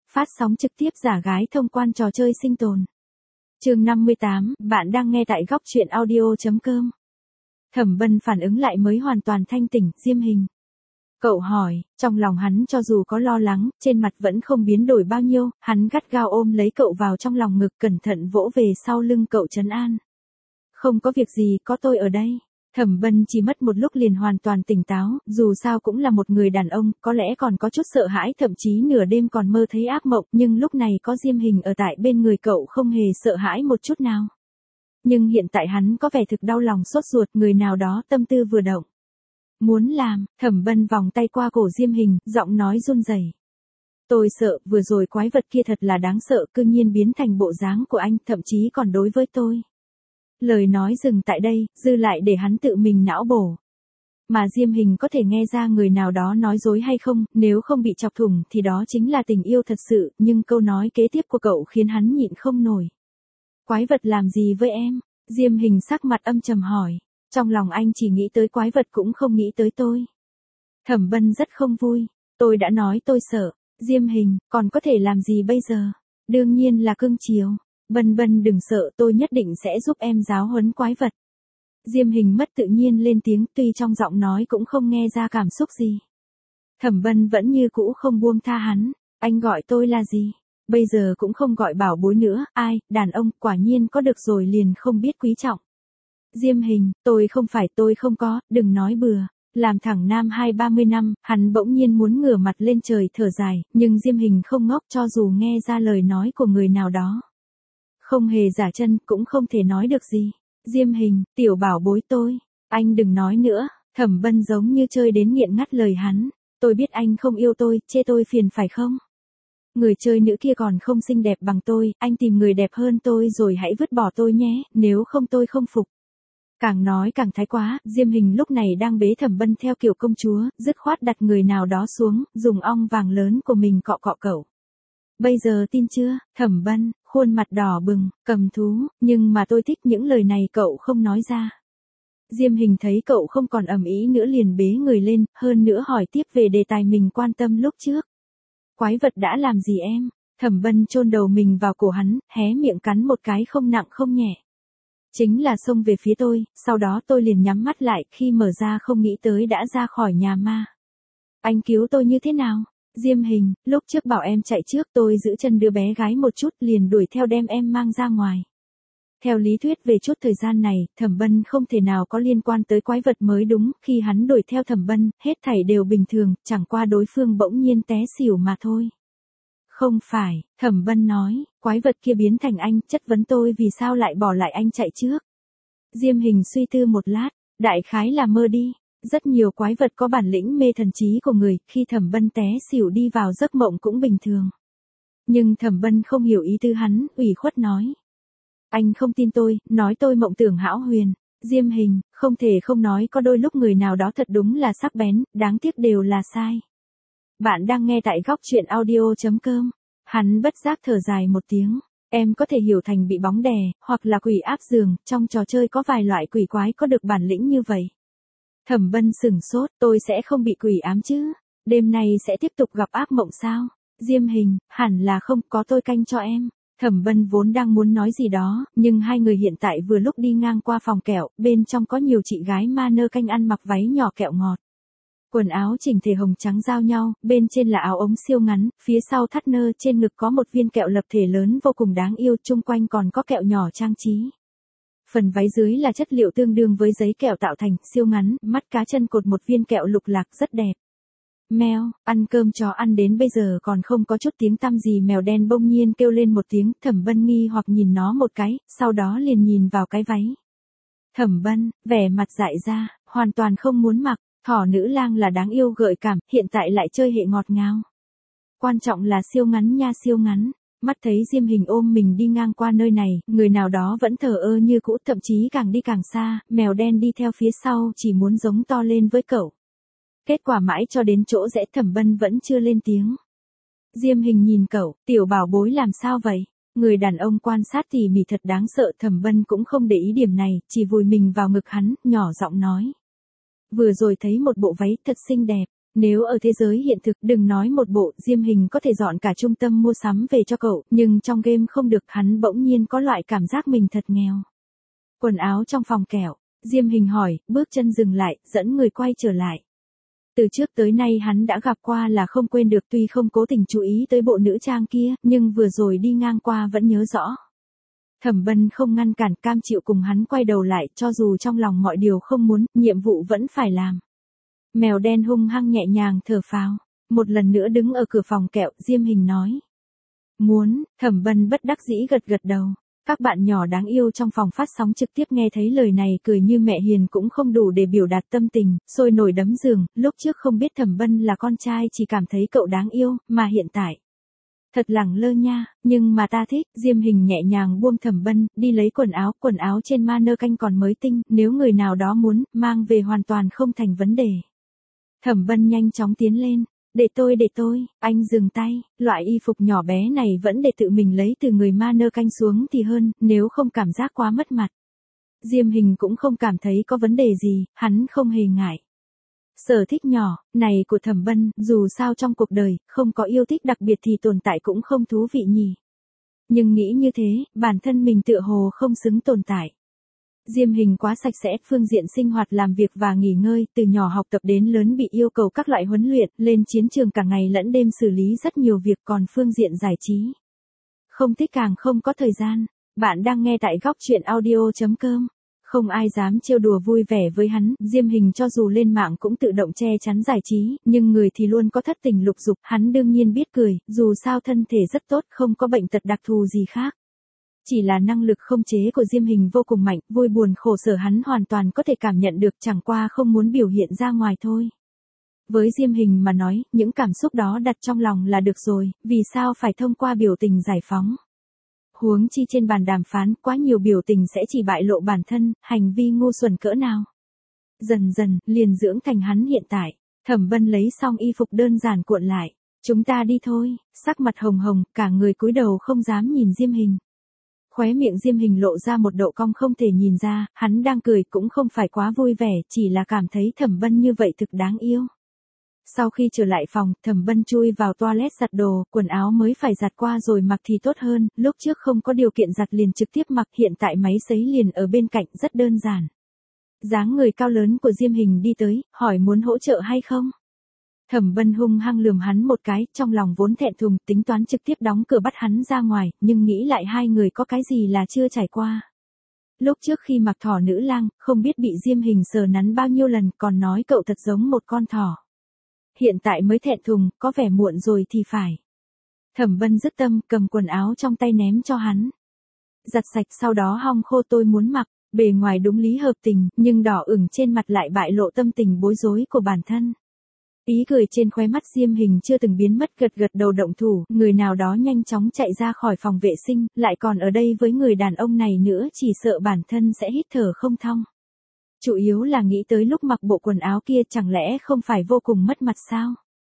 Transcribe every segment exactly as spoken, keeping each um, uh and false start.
Phát sóng trực tiếp giả gái thông quan trò chơi sinh tồn. Chương năm mươi tám, bạn đang nghe tại góc truyện audio chấm com. Thẩm Bân phản ứng lại mới hoàn toàn thanh tỉnh, Diêm Hình. Cậu hỏi, trong lòng hắn cho dù có lo lắng, trên mặt vẫn không biến đổi bao nhiêu, hắn gắt gao ôm lấy cậu vào trong lòng ngực, cẩn thận vỗ về sau lưng cậu trấn an. Không có việc gì, có tôi ở đây. Thẩm Bân chỉ mất một lúc liền hoàn toàn tỉnh táo, dù sao cũng là một người đàn ông, có lẽ còn có chút sợ hãi, thậm chí nửa đêm còn mơ thấy ác mộng, nhưng lúc này có Diêm Hình ở tại bên người cậu không hề sợ hãi một chút nào. Nhưng hiện tại hắn có vẻ thực đau lòng sốt ruột, người nào đó tâm tư vừa động. Muốn làm, Thẩm Bân vòng tay qua cổ Diêm Hình, giọng nói run rẩy. Tôi sợ, vừa rồi quái vật kia thật là đáng sợ, cư nhiên biến thành bộ dáng của anh, thậm chí còn đối với tôi. Lời nói dừng tại đây, dư lại để hắn tự mình não bổ. Mà Diêm Hình có thể nghe ra người nào đó nói dối hay không, nếu không bị chọc thủng thì đó chính là tình yêu thật sự, nhưng câu nói kế tiếp của cậu khiến hắn nhịn không nổi. Quái vật làm gì với em? Diêm Hình sắc mặt âm trầm hỏi. Trong lòng anh chỉ nghĩ tới quái vật cũng không nghĩ tới tôi. Thẩm Bân rất không vui. Tôi đã nói tôi sợ. Diêm Hình, còn có thể làm gì bây giờ? Đương nhiên là cưng chiều. Bân Bân đừng sợ, tôi nhất định sẽ giúp em giáo huấn quái vật. Diêm Hình mất tự nhiên lên tiếng, tuy trong giọng nói cũng không nghe ra cảm xúc gì. Thẩm Bân vẫn như cũ không buông tha hắn. Anh gọi tôi là gì? Bây giờ cũng không gọi bảo bối nữa, ai, đàn ông, quả nhiên có được rồi liền không biết quý trọng. Diêm Hình, tôi không phải, tôi không có, đừng nói bừa. Làm thẳng nam hai ba mươi năm, hắn bỗng nhiên muốn ngửa mặt lên trời thở dài, nhưng Diêm Hình không ngốc, cho dù nghe ra lời nói của người nào đó. Không hề giả chân, cũng không thể nói được gì. Diêm Hình, tiểu bảo bối tôi. Anh đừng nói nữa. Thẩm Bân giống như chơi đến nghiện ngắt lời hắn. Tôi biết anh không yêu tôi, chê tôi phiền phải không? Người chơi nữ kia còn không xinh đẹp bằng tôi, anh tìm người đẹp hơn tôi rồi hãy vứt bỏ tôi nhé, nếu không tôi không phục. Càng nói càng thái quá, Diêm Hình lúc này đang bế Thẩm Bân theo kiểu công chúa, dứt khoát đặt người nào đó xuống, dùng ong vàng lớn của mình cọ cọ cậu. Bây giờ tin chưa? Thẩm Bân, khuôn mặt đỏ bừng, cầm thú, nhưng mà tôi thích những lời này cậu không nói ra. Diêm Hình thấy cậu không còn ầm ĩ nữa liền bế người lên, hơn nữa hỏi tiếp về đề tài mình quan tâm lúc trước. Quái vật đã làm gì em? Thẩm Bân chôn đầu mình vào cổ hắn, hé miệng cắn một cái không nặng không nhẹ. Chính là xông về phía tôi, sau đó tôi liền nhắm mắt lại, khi mở ra không nghĩ tới đã ra khỏi nhà ma. Anh cứu tôi như thế nào? Diêm Hình, lúc trước bảo em chạy trước, tôi giữ chân đứa bé gái một chút liền đuổi theo đem em mang ra ngoài. Theo lý thuyết về chút thời gian này, Thẩm Bân không thể nào có liên quan tới quái vật mới đúng, khi hắn đuổi theo Thẩm Bân, hết thảy đều bình thường, chẳng qua đối phương bỗng nhiên té xỉu mà thôi. Không phải, Thẩm Bân nói, quái vật kia biến thành anh, chất vấn tôi vì sao lại bỏ lại anh chạy trước. Diêm Hình suy tư một lát, đại khái là mơ đi. Rất nhiều quái vật có bản lĩnh mê thần trí của người, khi Thẩm Bân té xỉu đi vào giấc mộng cũng bình thường. Nhưng Thẩm Bân không hiểu ý tư hắn, ủy khuất nói. Anh không tin tôi, nói tôi mộng tưởng hão huyền. Diêm Hình, không thể không nói có đôi lúc người nào đó thật đúng là sắc bén, đáng tiếc đều là sai. Bạn đang nghe tại góc truyện audio chấm com. Hắn bất giác thở dài một tiếng. Em có thể hiểu thành bị bóng đè, hoặc là quỷ áp giường, trong trò chơi có vài loại quỷ quái có được bản lĩnh như vậy. Thẩm Bân sửng sốt, tôi sẽ không bị quỷ ám chứ? Đêm nay sẽ tiếp tục gặp ác mộng sao? Diêm Hình, hẳn là không, có tôi canh cho em. Thẩm Bân vốn đang muốn nói gì đó, nhưng hai người hiện tại vừa lúc đi ngang qua phòng kẹo, bên trong có nhiều chị gái ma nơ canh ăn mặc váy nhỏ kẹo ngọt. Quần áo chỉnh thể hồng trắng giao nhau, bên trên là áo ống siêu ngắn, phía sau thắt nơ, trên ngực có một viên kẹo lập thể lớn vô cùng đáng yêu, chung quanh còn có kẹo nhỏ trang trí. Phần váy dưới là chất liệu tương đương với giấy kẹo tạo thành, siêu ngắn, mắt cá chân cột một viên kẹo lục lạc rất đẹp. Mèo, ăn cơm chó ăn đến bây giờ còn không có chút tiếng tăm gì, mèo đen bỗng nhiên kêu lên một tiếng, Thẩm Bân nghi hoặc nhìn nó một cái, sau đó liền nhìn vào cái váy. Thẩm Bân, vẻ mặt dại ra, hoàn toàn không muốn mặc, thỏ nữ lang là đáng yêu gợi cảm, hiện tại lại chơi hệ ngọt ngào. Quan trọng là siêu ngắn nha, siêu ngắn. Mắt thấy Diêm Hình ôm mình đi ngang qua nơi này, người nào đó vẫn thờ ơ như cũ, thậm chí càng đi càng xa, mèo đen đi theo phía sau chỉ muốn giống to lên với cậu. Kết quả mãi cho đến chỗ rẽ Thẩm Bân vẫn chưa lên tiếng. Diêm Hình nhìn cậu, tiểu bảo bối làm sao vậy? Người đàn ông quan sát tỉ mỉ thật đáng sợ, Thẩm Bân cũng không để ý điểm này, chỉ vùi mình vào ngực hắn, nhỏ giọng nói. Vừa rồi thấy một bộ váy thật xinh đẹp, Nếu ở thế giới hiện thực đừng nói một bộ Diêm Hình có thể dọn cả trung tâm mua sắm về cho cậu, nhưng trong game không được, hắn bỗng nhiên có loại cảm giác mình thật nghèo. Quần áo trong phòng kẹo, Diêm Hình hỏi, bước chân dừng lại, dẫn người quay trở lại. Từ trước tới nay hắn đã gặp qua là không quên được, tuy không cố tình chú ý tới bộ nữ trang kia, nhưng vừa rồi đi ngang qua vẫn nhớ rõ. Thẩm Bân không ngăn cản, cam chịu cùng hắn quay đầu lại, cho dù trong lòng mọi điều không muốn, nhiệm vụ vẫn phải làm. Mèo đen hung hăng nhẹ nhàng thở phào, một lần nữa đứng ở cửa phòng kẹo, Diêm Hình nói. Muốn, Thẩm Bân bất đắc dĩ gật gật đầu. Các bạn nhỏ đáng yêu trong phòng phát sóng trực tiếp nghe thấy lời này cười như mẹ hiền cũng không đủ để biểu đạt tâm tình, sôi nổi đấm giường, lúc trước không biết Thẩm Bân là con trai chỉ cảm thấy cậu đáng yêu, mà hiện tại. Thật lẳng lơ nha, nhưng mà ta thích, Diêm Hình nhẹ nhàng buông Thẩm Bân, đi lấy quần áo, quần áo trên mannequin còn mới tinh, nếu người nào đó muốn, mang về hoàn toàn không thành vấn đề. Thẩm Bân nhanh chóng tiến lên. Để tôi để tôi, anh dừng tay, loại y phục nhỏ bé này vẫn để tự mình lấy từ người mannequin xuống thì hơn, nếu không cảm giác quá mất mặt. Diêm Hình cũng không cảm thấy có vấn đề gì, hắn không hề ngại. Sở thích nhỏ, này của Thẩm Bân, dù sao trong cuộc đời, không có yêu thích đặc biệt thì tồn tại cũng không thú vị nhỉ. Nhưng nghĩ như thế, bản thân mình tựa hồ không xứng tồn tại. Diêm Hình quá sạch sẽ, phương diện sinh hoạt làm việc và nghỉ ngơi, từ nhỏ học tập đến lớn bị yêu cầu các loại huấn luyện, lên chiến trường cả ngày lẫn đêm xử lý rất nhiều việc, còn phương diện giải trí. Không thích càng không có thời gian. Bạn đang nghe tại góc truyện audio chấm com. Không ai dám trêu đùa vui vẻ với hắn, Diêm Hình cho dù lên mạng cũng tự động che chắn giải trí, nhưng người thì luôn có thất tình lục dục, hắn đương nhiên biết cười, dù sao thân thể rất tốt, không có bệnh tật đặc thù gì khác. Chỉ là năng lực không chế của Diêm Hình vô cùng mạnh, vui buồn khổ sở hắn hoàn toàn có thể cảm nhận được, chẳng qua không muốn biểu hiện ra ngoài thôi. Với Diêm Hình mà nói, những cảm xúc đó đặt trong lòng là được rồi, vì sao phải thông qua biểu tình giải phóng. Huống chi trên bàn đàm phán, quá nhiều biểu tình sẽ chỉ bại lộ bản thân, hành vi ngu xuẩn cỡ nào. Dần dần, liền dưỡng thành hắn hiện tại. Thẩm Bân lấy xong y phục đơn giản cuộn lại. Chúng ta đi thôi, sắc mặt hồng hồng, cả người cúi đầu không dám nhìn Diêm Hình. Khóe miệng Diêm Hình lộ ra một độ cong không thể nhìn ra, hắn đang cười cũng không phải quá vui vẻ, chỉ là cảm thấy Thẩm Bân như vậy thực đáng yêu. Sau khi trở lại phòng, Thẩm Bân chui vào toilet giặt đồ, quần áo mới phải giặt qua rồi mặc thì tốt hơn, lúc trước không có điều kiện giặt liền trực tiếp mặc, hiện tại máy sấy liền ở bên cạnh, rất đơn giản. Dáng người cao lớn của Diêm Hình đi tới, hỏi muốn hỗ trợ hay không? Thẩm Bân hung hăng lườm hắn một cái, trong lòng vốn thẹn thùng, tính toán trực tiếp đóng cửa bắt hắn ra ngoài, nhưng nghĩ lại hai người có cái gì là chưa trải qua. Lúc trước khi mặc thỏ nữ lang, không biết bị Diêm Hình sờ nắn bao nhiêu lần, còn nói cậu thật giống một con thỏ. Hiện tại mới thẹn thùng, có vẻ muộn rồi thì phải. Thẩm Bân dứt tâm, cầm quần áo trong tay ném cho hắn. Giặt sạch sau đó hong khô tôi muốn mặc, bề ngoài đúng lý hợp tình, nhưng đỏ ửng trên mặt lại bại lộ tâm tình bối rối của bản thân. Ý cười trên khóe mắt Diêm Hình chưa từng biến mất, gật gật đầu động thủ, người nào đó nhanh chóng chạy ra khỏi phòng vệ sinh, lại còn ở đây với người đàn ông này nữa, chỉ sợ bản thân sẽ hít thở không thong. Chủ yếu là nghĩ tới lúc mặc bộ quần áo kia chẳng lẽ không phải vô cùng mất mặt sao?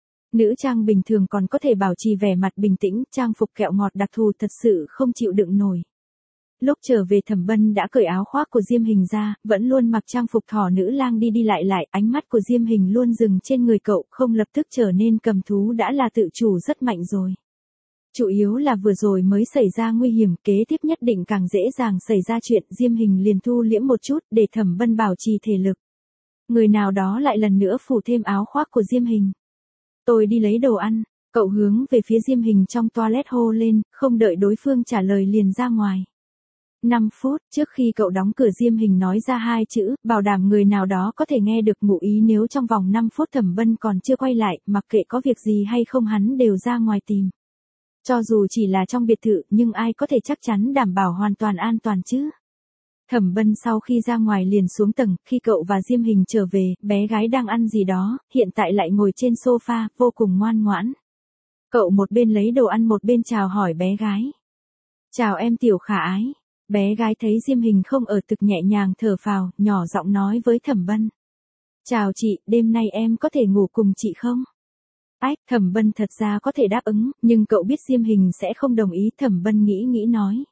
Nữ trang bình thường còn có thể bảo trì vẻ mặt bình tĩnh, trang phục kẹo ngọt đặc thù thật sự không chịu đựng nổi. Lúc trở về Thẩm Bân đã cởi áo khoác của Diêm Hình ra, vẫn luôn mặc trang phục thỏ nữ lang đi đi lại lại, ánh mắt của Diêm Hình luôn dừng trên người cậu, không lập tức trở nên cầm thú đã là tự chủ rất mạnh rồi. Chủ yếu là vừa rồi mới xảy ra nguy hiểm, kế tiếp nhất định càng dễ dàng xảy ra chuyện, Diêm Hình liền thu liễm một chút, để Thẩm Bân bảo trì thể lực. Người nào đó lại lần nữa phủ thêm áo khoác của Diêm Hình. Tôi đi lấy đồ ăn, cậu hướng về phía Diêm Hình trong toilet hô lên, không đợi đối phương trả lời liền ra ngoài. năm phút, trước khi cậu đóng cửa Diêm Hình nói ra hai chữ, bảo đảm người nào đó có thể nghe được, ngụ ý nếu trong vòng năm phút Thẩm Bân còn chưa quay lại, mặc kệ có việc gì hay không hắn đều ra ngoài tìm. Cho dù chỉ là trong biệt thự, nhưng ai có thể chắc chắn đảm bảo hoàn toàn an toàn chứ? Thẩm Bân sau khi ra ngoài liền xuống tầng, khi cậu và Diêm Hình trở về, bé gái đang ăn gì đó, hiện tại lại ngồi trên sofa, vô cùng ngoan ngoãn. Cậu một bên lấy đồ ăn một bên chào hỏi bé gái. Chào em tiểu khả ái. Bé gái thấy Diêm Hình không ở thực nhẹ nhàng thở phào, nhỏ giọng nói với Thẩm Bân. Chào chị, đêm nay em có thể ngủ cùng chị không? Ách, Thẩm Bân thật ra có thể đáp ứng, nhưng cậu biết Diêm Hình sẽ không đồng ý, Thẩm Bân nghĩ nghĩ nói.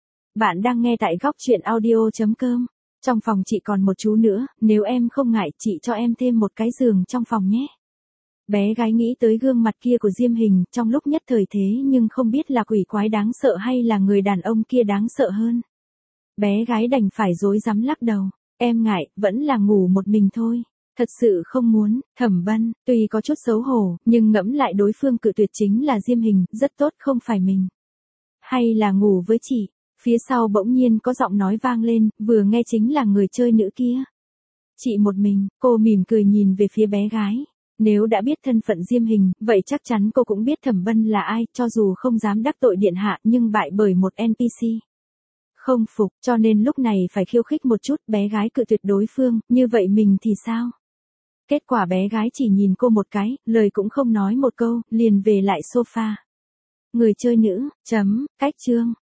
Bạn đang nghe tại góc truyện audio chấm com. Trong phòng chị còn một chú nữa, nếu em không ngại chị cho em thêm một cái giường trong phòng nhé. Bé gái nghĩ tới gương mặt kia của Diêm Hình, trong lúc nhất thời thế nhưng không biết là quỷ quái đáng sợ hay là người đàn ông kia đáng sợ hơn. Bé gái đành phải rối rắm lắc đầu, em ngại, vẫn là ngủ một mình thôi. Thật sự không muốn. Thẩm Bân, tuy có chút xấu hổ, nhưng ngẫm lại đối phương cự tuyệt chính là Diêm Hình, rất tốt không phải mình. Hay là ngủ với chị. Phía sau bỗng nhiên có giọng nói vang lên, vừa nghe chính là người chơi nữ kia. Chị một mình, cô mỉm cười nhìn về phía bé gái. Nếu đã biết thân phận Diêm Hình, vậy chắc chắn cô cũng biết Thẩm Bân là ai, cho dù không dám đắc tội điện hạ nhưng bại bởi một en pê xê. Không phục, cho nên lúc này phải khiêu khích một chút, bé gái cự tuyệt đối phương, như vậy mình thì sao? Kết quả bé gái chỉ nhìn cô một cái, lời cũng không nói một câu, liền về lại sofa. Người chơi nữ, chấm, cách chương.